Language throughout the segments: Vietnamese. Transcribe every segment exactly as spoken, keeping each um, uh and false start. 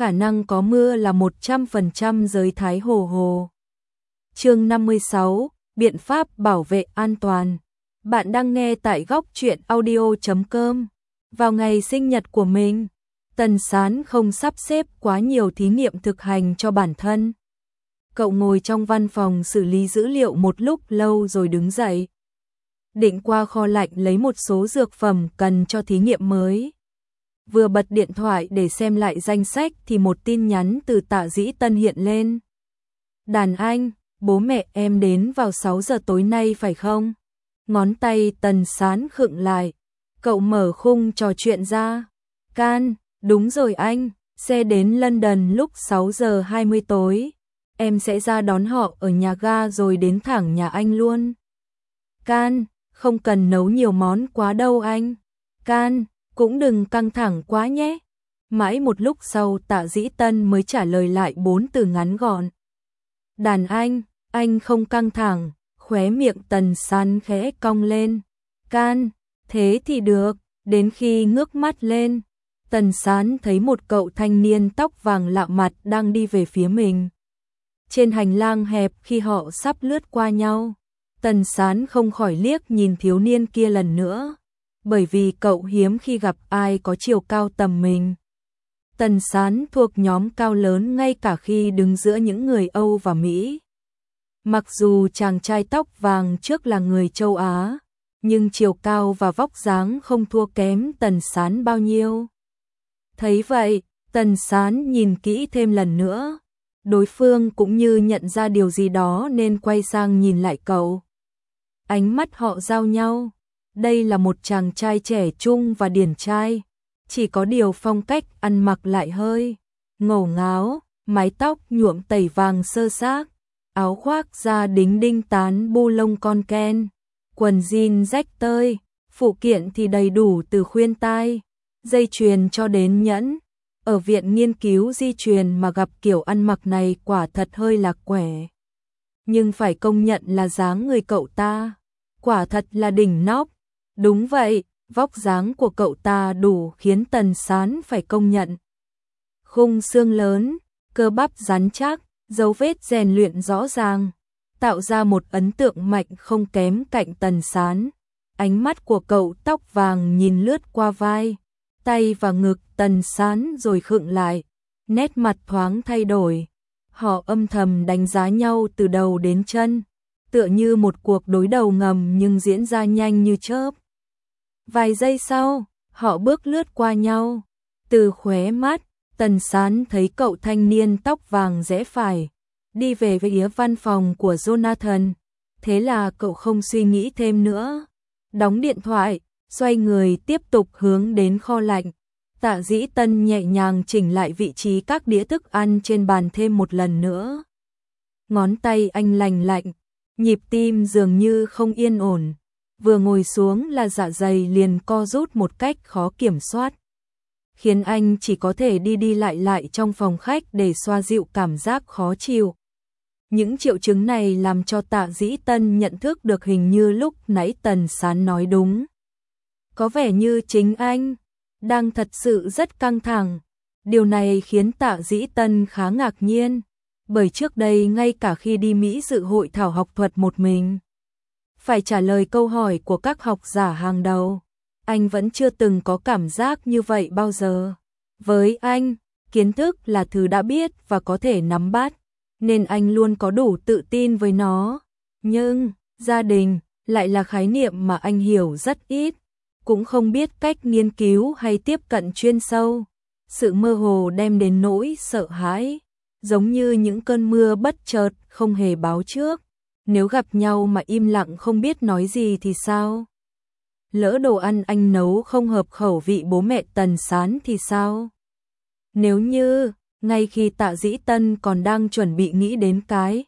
khả năng có mưa là một trăm phần trăm giới Thái Hồ Hồ. Chương năm mươi sáu, biện pháp bảo vệ an toàn. Bạn đang nghe tại góc truyện audio chấm com. Vào ngày sinh nhật của mình, Tần Sán không sắp xếp quá nhiều thí nghiệm thực hành cho bản thân. Cậu ngồi trong văn phòng xử lý dữ liệu một lúc lâu rồi đứng dậy. Định qua kho lạnh lấy một số dược phẩm cần cho thí nghiệm mới. Vừa bật điện thoại để xem lại danh sách thì một tin nhắn từ Tạ Dĩ Tân hiện lên. Đàn anh, bố mẹ em đến vào sáu giờ tối nay phải không? Ngón tay Tần Sán khựng lại. Cậu mở khung trò chuyện ra. Can, đúng rồi anh, xe đến London lúc sáu giờ hai mươi tối. Em sẽ ra đón họ ở nhà ga rồi đến thẳng nhà anh luôn. Can, không cần nấu nhiều món quá đâu anh. Can, cũng đừng căng thẳng quá nhé. Mãi một lúc sau Tạ Dĩ Tân mới trả lời lại bốn từ ngắn gọn. Đàn anh, anh không căng thẳng. Khóe miệng Tần Sán khẽ cong lên. Can, thế thì được. Đến khi ngước mắt lên, Tần Sán thấy một cậu thanh niên tóc vàng lạ mặt đang đi về phía mình. Trên hành lang hẹp khi họ sắp lướt qua nhau, Tần Sán không khỏi liếc nhìn thiếu niên kia lần nữa, bởi vì cậu hiếm khi gặp ai có chiều cao tầm mình. Tần Sán thuộc nhóm cao lớn ngay cả khi đứng giữa những người Âu và Mỹ. Mặc dù chàng trai tóc vàng trước là người châu Á, nhưng chiều cao và vóc dáng không thua kém Tần Sán bao nhiêu. Thấy vậy, Tần Sán nhìn kỹ thêm lần nữa. Đối phương cũng như nhận ra điều gì đó nên quay sang nhìn lại cậu. Ánh mắt họ giao nhau. Đây là một chàng trai trẻ trung và điển trai. Chỉ có điều phong cách ăn mặc lại hơi ngổ ngáo, mái tóc nhuộm tẩy vàng sơ xác, áo khoác da đính đinh tán bu lông con ken, quần jean rách tơi, phụ kiện thì đầy đủ từ khuyên tai, dây chuyền cho đến nhẫn. Ở viện nghiên cứu di truyền mà gặp kiểu ăn mặc này quả thật hơi lạc quẻ. Nhưng phải công nhận là dáng người cậu ta, quả thật là đỉnh nóc. Đúng vậy, vóc dáng của cậu ta đủ khiến Tần Sán phải công nhận. Khung xương lớn, cơ bắp rắn chắc, dấu vết rèn luyện rõ ràng, tạo ra một ấn tượng mạnh không kém cạnh Tần Sán. Ánh mắt của cậu tóc vàng nhìn lướt qua vai, tay và ngực Tần Sán rồi khựng lại, nét mặt thoáng thay đổi. Họ âm thầm đánh giá nhau từ đầu đến chân, tựa như một cuộc đối đầu ngầm nhưng diễn ra nhanh như chớp. Vài giây sau, họ bước lướt qua nhau. Từ khóe mắt, Tần Sán thấy cậu thanh niên tóc vàng rẽ phải, đi về phía văn phòng của Jonathan. Thế là cậu không suy nghĩ thêm nữa. Đóng điện thoại, xoay người tiếp tục hướng đến kho lạnh. Tạ Dĩ Tân nhẹ nhàng chỉnh lại vị trí các đĩa thức ăn trên bàn thêm một lần nữa. Ngón tay anh lành lạnh, nhịp tim dường như không yên ổn. Vừa ngồi xuống là dạ dày liền co rút một cách khó kiểm soát, khiến anh chỉ có thể đi đi lại lại trong phòng khách để xoa dịu cảm giác khó chịu. Những triệu chứng này làm cho Tạ Dĩ Tân nhận thức được hình như lúc nãy Tần Sán nói đúng. Có vẻ như chính anh đang thật sự rất căng thẳng. Điều này khiến Tạ Dĩ Tân khá ngạc nhiên, bởi trước đây ngay cả khi đi Mỹ dự hội thảo học thuật một mình, phải trả lời câu hỏi của các học giả hàng đầu, anh vẫn chưa từng có cảm giác như vậy bao giờ. Với anh, kiến thức là thứ đã biết và có thể nắm bắt, nên anh luôn có đủ tự tin với nó. Nhưng, gia đình lại là khái niệm mà anh hiểu rất ít, cũng không biết cách nghiên cứu hay tiếp cận chuyên sâu. Sự mơ hồ đem đến nỗi sợ hãi, giống như những cơn mưa bất chợt không hề báo trước. Nếu gặp nhau mà im lặng không biết nói gì thì sao? Lỡ đồ ăn anh nấu không hợp khẩu vị bố mẹ Tần Sán thì sao? Nếu như, ngay khi Tạ Dĩ Tân còn đang chuẩn bị nghĩ đến cái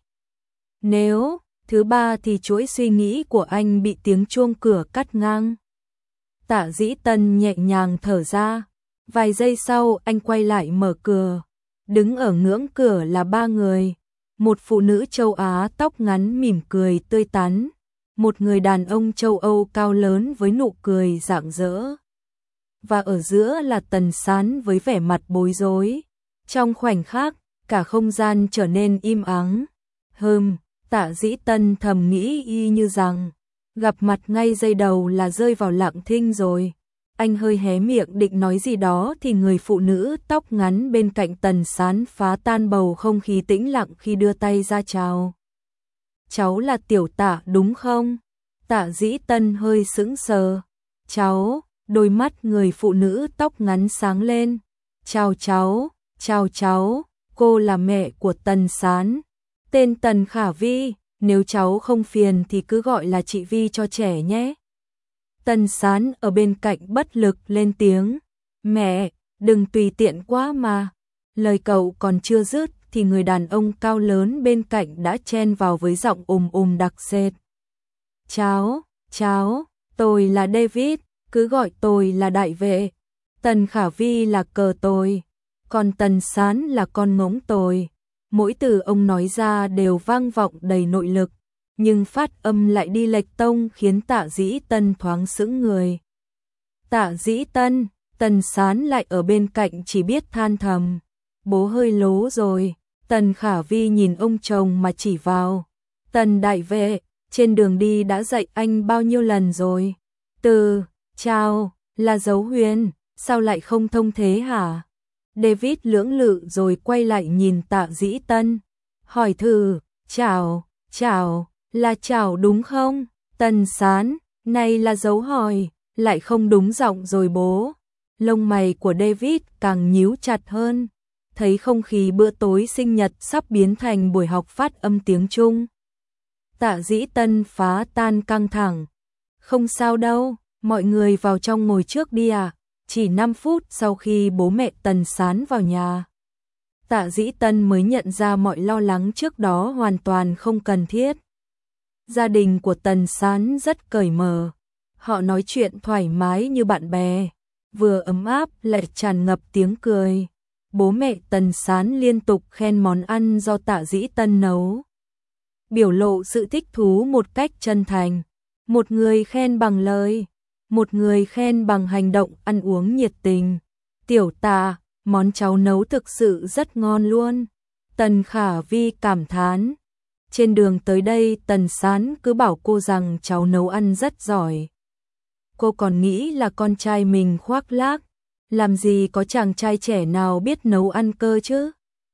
nếu thứ ba thì chuỗi suy nghĩ của anh bị tiếng chuông cửa cắt ngang. Tạ Dĩ Tân nhẹ nhàng thở ra, vài giây sau anh quay lại mở cửa. Đứng ở ngưỡng cửa là ba người. Một phụ nữ châu Á tóc ngắn mỉm cười tươi tắn, một người đàn ông châu Âu cao lớn với nụ cười rạng rỡ, và ở giữa là Tần Sán với vẻ mặt bối rối. Trong khoảnh khắc, cả không gian trở nên im ắng. Hừm, Tạ Dĩ Tân thầm nghĩ y như rằng, gặp mặt ngay giây đầu là rơi vào lặng thinh rồi. Anh hơi hé miệng định nói gì đó thì người phụ nữ tóc ngắn bên cạnh Tần Sán phá tan bầu không khí tĩnh lặng khi đưa tay ra chào. Cháu là Tiểu Tạ đúng không? Tạ Dĩ Tân hơi sững sờ. Cháu, đôi mắt người phụ nữ tóc ngắn sáng lên. Chào cháu, chào cháu, cô là mẹ của Tần Sán. Tên Tần Khả Vi, nếu cháu không phiền thì cứ gọi là chị Vi cho trẻ nhé. Tần Sán ở bên cạnh bất lực lên tiếng. Mẹ, đừng tùy tiện quá mà. Lời cậu còn chưa dứt thì người đàn ông cao lớn bên cạnh đã chen vào với giọng ùm ùm đặc sệt. Cháu, cháu, tôi là David, cứ gọi tôi là đại vệ. Tần Khả Vi là cờ tôi, còn Tần Sán là con ngỗng tôi. Mỗi từ ông nói ra đều vang vọng đầy nội lực, nhưng phát âm lại đi lệch tông khiến Tạ Dĩ Tân thoáng sững người. Tạ Dĩ Tân, Tần Sán lại ở bên cạnh chỉ biết than thầm. Bố hơi lố rồi. Tần Khả Vi nhìn ông chồng mà chỉ vào. Tần đại vệ, trên đường đi đã dạy anh bao nhiêu lần rồi. Từ, chào, là dấu huyền, sao lại không thông thế hả? David lưỡng lự rồi quay lại nhìn Tạ Dĩ Tân. Hỏi thử, chào, chào, là chào đúng không? Tần Sán, này là dấu hỏi, lại không đúng giọng rồi bố. Lông mày của David càng nhíu chặt hơn. Thấy không khí bữa tối sinh nhật sắp biến thành buổi học phát âm tiếng Trung. Tạ Dĩ Tân phá tan căng thẳng. Không sao đâu, mọi người vào trong ngồi trước đi à. Chỉ năm phút sau khi bố mẹ Tần Sán vào nhà, Tạ Dĩ Tân mới nhận ra mọi lo lắng trước đó hoàn toàn không cần thiết. Gia đình của Tần Sán rất cởi mở. Họ nói chuyện thoải mái như bạn bè, vừa ấm áp lại tràn ngập tiếng cười. Bố mẹ Tần Sán liên tục khen món ăn do Tạ Dĩ Tân nấu, biểu lộ sự thích thú một cách chân thành. Một người khen bằng lời, một người khen bằng hành động ăn uống nhiệt tình. Tiểu Tạ, món cháu nấu thực sự rất ngon luôn. Tần Khả Vi cảm thán. Trên đường tới đây Tần Sán cứ bảo cô rằng cháu nấu ăn rất giỏi. Cô còn nghĩ là con trai mình khoác lác. Làm gì có chàng trai trẻ nào biết nấu ăn cơ chứ?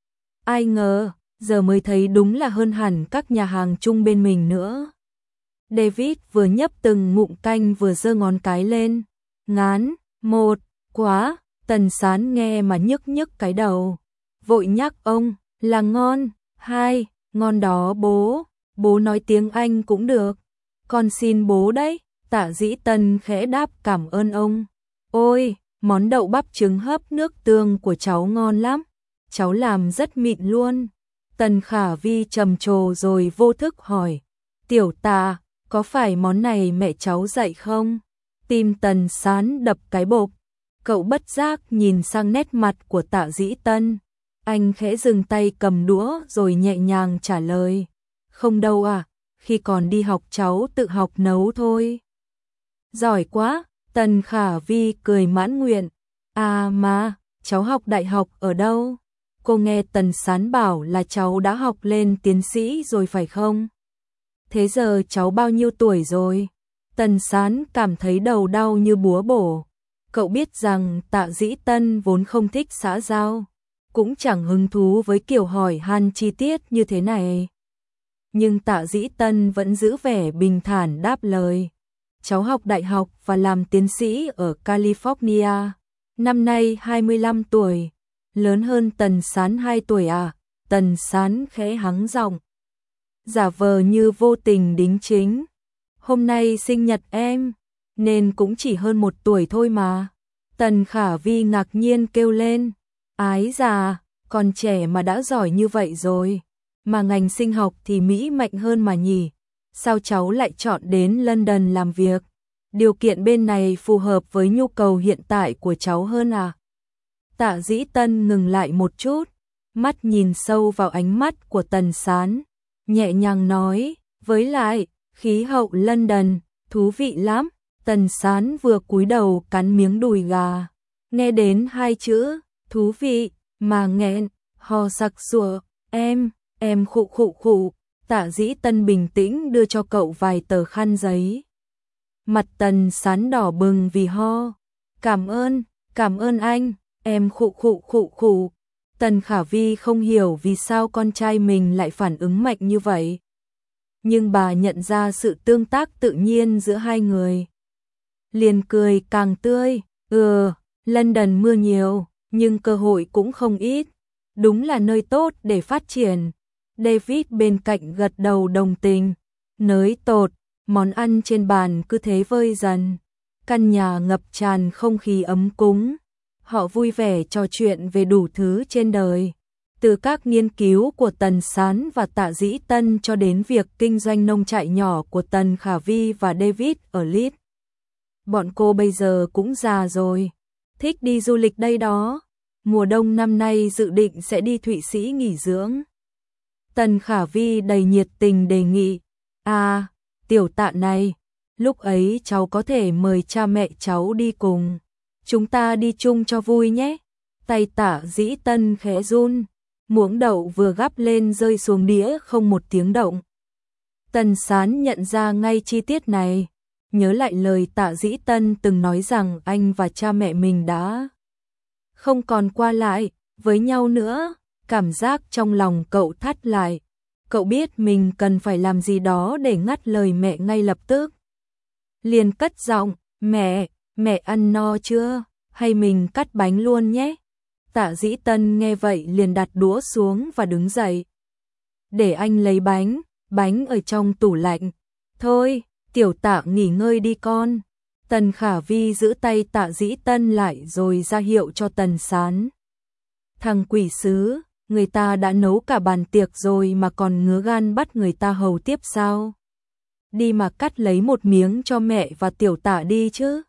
Ai ngờ, giờ mới thấy đúng là hơn hẳn các nhà hàng chung bên mình nữa. David vừa nhấp từng ngụm canh vừa giơ ngón cái lên. Ngán, một, quá, Tần Sán nghe mà nhức nhức cái đầu. Vội nhắc ông, là ngon, hai, ngon đó bố, bố nói tiếng Anh cũng được. Con xin bố đấy, Tạ Dĩ Tân khẽ đáp cảm ơn ông. Ôi, món đậu bắp trứng hấp nước tương của cháu ngon lắm, cháu làm rất mịn luôn. Tần Khả Vi trầm trồ rồi vô thức hỏi, Tiểu Tạ, có phải món này mẹ cháu dạy không? Tim Tần Sán đập cái bộp, cậu bất giác nhìn sang nét mặt của Tạ Dĩ Tân. Anh khẽ dừng tay cầm đũa rồi nhẹ nhàng trả lời, không đâu à, khi còn đi học cháu tự học nấu thôi. Giỏi quá, Tần Khả Vi cười mãn nguyện. À mà, cháu học đại học ở đâu? Cô nghe Tần Sán bảo là cháu đã học lên tiến sĩ rồi phải không? Thế giờ cháu bao nhiêu tuổi rồi? Tần Sán cảm thấy đầu đau như búa bổ. Cậu biết rằng Tạ Dĩ Tân vốn không thích xã giao, cũng chẳng hứng thú với kiểu hỏi han chi tiết như thế này. Nhưng Tạ Dĩ Tân vẫn giữ vẻ bình thản đáp lời. Cháu học đại học và làm tiến sĩ ở California. Năm nay hai mươi lăm tuổi, lớn hơn Tần Sán hai tuổi à? Tần Sán khẽ hắng giọng, giả vờ như vô tình đính chính. Hôm nay sinh nhật em, nên cũng chỉ hơn một tuổi thôi mà. Tần Khả Vi ngạc nhiên kêu lên, ái già, còn trẻ mà đã giỏi như vậy rồi. Mà ngành sinh học thì Mỹ mạnh hơn mà nhỉ? Sao cháu lại chọn đến London làm việc? Điều kiện bên này phù hợp với nhu cầu hiện tại của cháu hơn à? Tạ Dĩ Tân ngừng lại một chút, mắt nhìn sâu vào ánh mắt của Tần Sán, nhẹ nhàng nói, với lại, khí hậu London, thú vị lắm. Tần Sán vừa cúi đầu cắn miếng đùi gà, nghe đến hai chữ, thú vị, mà nghẹn, ho sặc sụa, em, em khụ khụ khụ. Tạ Dĩ Tân bình tĩnh đưa cho cậu vài tờ khăn giấy. Mặt Tần Sán đỏ bừng vì ho. Cảm ơn, cảm ơn anh, em khụ khụ khụ khụ. Tần Khả Vi không hiểu vì sao con trai mình lại phản ứng mạnh như vậy. Nhưng bà nhận ra sự tương tác tự nhiên giữa hai người. Liền cười càng tươi, ừ, London mưa nhiều, nhưng cơ hội cũng không ít. Đúng là nơi tốt để phát triển. David bên cạnh gật đầu đồng tình. Nới tột, món ăn trên bàn cứ thế vơi dần. Căn nhà ngập tràn không khí ấm cúng. Họ vui vẻ trò chuyện về đủ thứ trên đời. Từ các nghiên cứu của Tần Sán và Tạ Dĩ Tân cho đến việc kinh doanh nông trại nhỏ của Tần Khả Vi và David ở Leeds. Bọn cô bây giờ cũng già rồi. Thích đi du lịch đây đó. Mùa đông năm nay dự định sẽ đi Thụy Sĩ nghỉ dưỡng. Tần Khả Vi đầy nhiệt tình đề nghị. À, tiểu Tạ này, lúc ấy cháu có thể mời cha mẹ cháu đi cùng. Chúng ta đi chung cho vui nhé. Tay Tạ Dĩ Tân khẽ run. Muỗng đậu vừa gắp lên rơi xuống đĩa không một tiếng động. Tần Sán nhận ra ngay chi tiết này. Nhớ lại lời Tạ Dĩ Tân từng nói rằng anh và cha mẹ mình đã không còn qua lại với nhau nữa. Cảm giác trong lòng cậu thắt lại. Cậu biết mình cần phải làm gì đó để ngắt lời mẹ ngay lập tức. Liền cất giọng, mẹ, mẹ ăn no chưa? Hay mình cắt bánh luôn nhé? Tạ Dĩ Tân nghe vậy liền đặt đũa xuống và đứng dậy. Để anh lấy bánh, bánh ở trong tủ lạnh. Thôi, tiểu Tạ nghỉ ngơi đi con. Tần Khả Vi giữ tay Tạ Dĩ Tân lại rồi ra hiệu cho Tần Sán. Thằng quỷ sứ, người ta đã nấu cả bàn tiệc rồi mà còn ngứa gan bắt người ta hầu tiếp sao? Đi mà cắt lấy một miếng cho mẹ và tiểu Tạ đi chứ.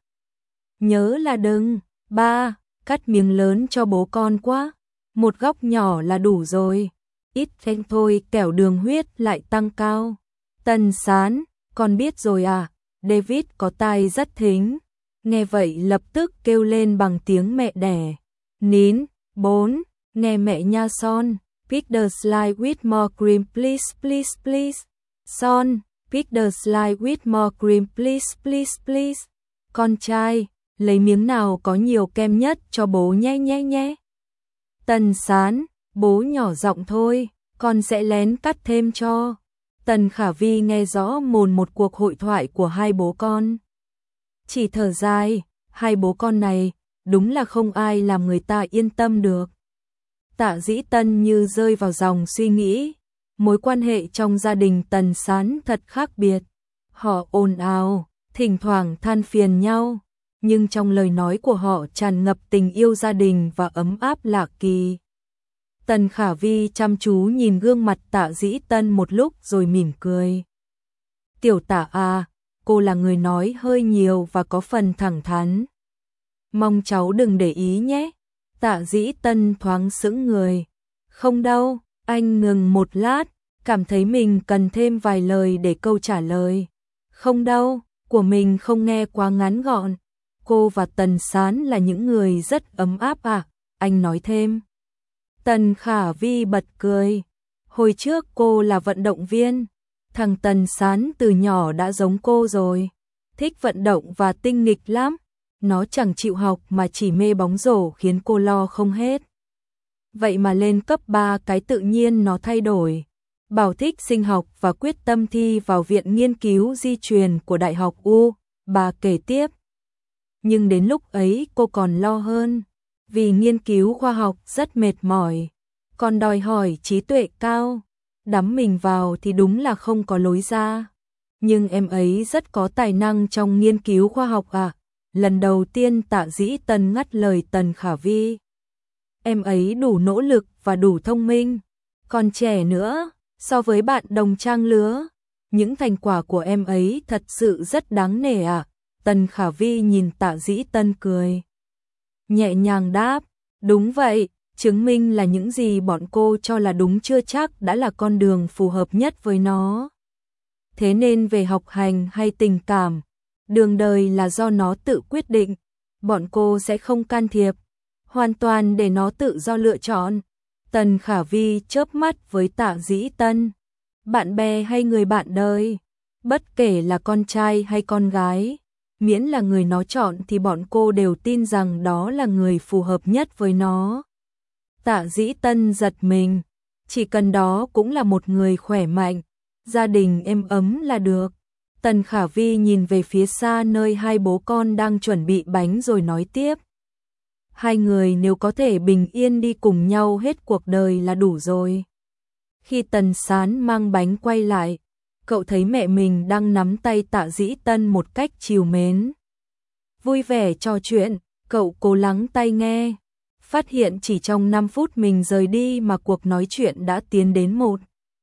Nhớ là đừng, ba, cắt miếng lớn cho bố con quá. Một góc nhỏ là đủ rồi. Ít thêm thôi kẻo đường huyết lại tăng cao. Tần Sán, con biết rồi à? David có tai rất thính. Nghe vậy lập tức kêu lên bằng tiếng mẹ đẻ. Nín, bốn, nghe mẹ nha son. Pick the slide with more cream please please please. Son, pick the slide with more cream please please please. Con trai, lấy miếng nào có nhiều kem nhất cho bố nhé nhé nhé. Tần Sán, bố nhỏ giọng thôi, con sẽ lén cắt thêm cho. Tần Khả Vi nghe rõ mồn một cuộc hội thoại của hai bố con. Chỉ thở dài, hai bố con này, đúng là không ai làm người ta yên tâm được. Tạ Dĩ Tân như rơi vào dòng suy nghĩ. Mối quan hệ trong gia đình Tần Sán thật khác biệt. Họ ồn ào, thỉnh thoảng than phiền nhau. Nhưng trong lời nói của họ tràn ngập tình yêu gia đình và ấm áp lạ kỳ. Tần Khả Vi chăm chú nhìn gương mặt Tạ Dĩ Tân một lúc rồi mỉm cười. Tiểu Tạ à, cô là người nói hơi nhiều và có phần thẳng thắn. Mong cháu đừng để ý nhé. Tạ Dĩ Tân thoáng sững người. Không đâu, anh ngừng một lát, cảm thấy mình cần thêm vài lời để câu trả lời. Không đâu, của mình không nghe quá ngắn gọn. Cô và Tần Sán là những người rất ấm áp à, anh nói thêm. Tần Khả Vi bật cười. Hồi trước cô là vận động viên. Thằng Tần Sán từ nhỏ đã giống cô rồi. Thích vận động và tinh nghịch lắm. Nó chẳng chịu học mà chỉ mê bóng rổ khiến cô lo không hết. Vậy mà lên cấp ba cái tự nhiên nó thay đổi. Bảo thích sinh học và quyết tâm thi vào Viện Nghiên cứu Di truyền của Đại học U. Bà kể tiếp. Nhưng đến lúc ấy cô còn lo hơn. Vì nghiên cứu khoa học rất mệt mỏi. Còn đòi hỏi trí tuệ cao. Đắm mình vào thì đúng là không có lối ra. Nhưng em ấy rất có tài năng trong nghiên cứu khoa học à. Lần đầu tiên Tạ Dĩ Tân ngắt lời Tần Khả Vi. Em ấy đủ nỗ lực và đủ thông minh. Còn trẻ nữa, so với bạn đồng trang lứa. Những thành quả của em ấy thật sự rất đáng nể à. Tần Khả Vi nhìn Tạ Dĩ Tân cười. Nhẹ nhàng đáp, đúng vậy, chứng minh là những gì bọn cô cho là đúng chưa chắc đã là con đường phù hợp nhất với nó. Thế nên về học hành hay tình cảm, đường đời là do nó tự quyết định, bọn cô sẽ không can thiệp. hoàn toàn để nó tự do lựa chọn. Tần Khả Vi chớp mắt với Tạ Dĩ Tân. Bạn bè hay người bạn đời, bất kể là con trai hay con gái, miễn là người nó chọn thì bọn cô đều tin rằng đó là người phù hợp nhất với nó. Tạ Dĩ Tân giật mình, chỉ cần đó cũng là một người khỏe mạnh, gia đình êm ấm là được. Tần Khả Vi nhìn về phía xa nơi hai bố con đang chuẩn bị bánh rồi nói tiếp. Hai người nếu có thể bình yên đi cùng nhau hết cuộc đời là đủ rồi. Khi Tần Sán mang bánh quay lại, cậu thấy mẹ mình đang nắm tay Tạ Dĩ Tân một cách trìu mến. Vui vẻ trò chuyện, cậu cố lắng tai nghe, phát hiện chỉ trong năm phút mình rời đi mà cuộc nói chuyện đã tiến đến một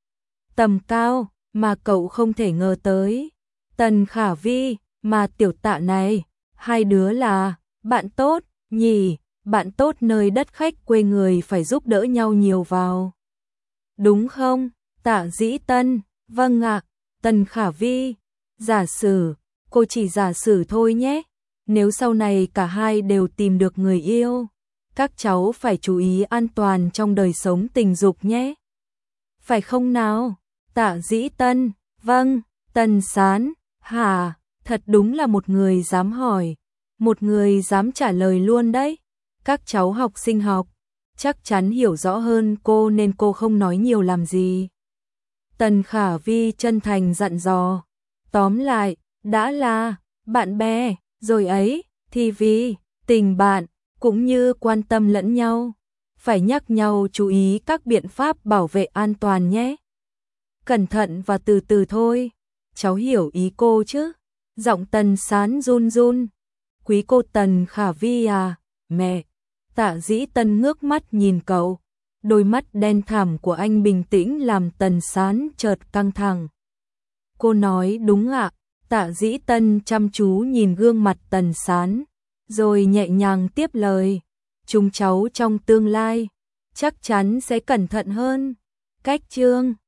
tầm cao mà cậu không thể ngờ tới. Tần Khả Vi, mà tiểu Tạ này, hai đứa là bạn tốt nhỉ, bạn tốt nơi đất khách quê người phải giúp đỡ nhau nhiều vào. Đúng không? Tạ Dĩ Tân, vâng ạ. Tần Khả Vi, giả sử, cô chỉ giả sử thôi nhé. Nếu sau này cả hai đều tìm được người yêu, các cháu phải chú ý an toàn trong đời sống tình dục nhé. Phải không nào? Tạ Dĩ Tân, vâng. Tần Sán, hả, thật đúng là một người dám hỏi, một người dám trả lời luôn đấy. Các cháu học sinh học, chắc chắn hiểu rõ hơn cô nên cô không nói nhiều làm gì. Tần Khả Vi chân thành dặn dò, tóm lại, đã là bạn bè, rồi ấy, thì vì tình bạn, cũng như quan tâm lẫn nhau, phải nhắc nhau chú ý các biện pháp bảo vệ an toàn nhé. Cẩn thận và từ từ thôi, cháu hiểu ý cô chứ? Giọng Tần Sán run run. Quý cô Tần Khả Vi à, mẹ. Tạ Dĩ Tân ngước mắt nhìn cậu, đôi mắt đen thẳm của anh bình tĩnh làm Tần Sán chợt căng thẳng. Cô nói đúng ạ. Tạ Dĩ Tân chăm chú nhìn gương mặt Tần Sán, rồi nhẹ nhàng tiếp lời, chúng cháu trong tương lai chắc chắn sẽ cẩn thận hơn. Cách chương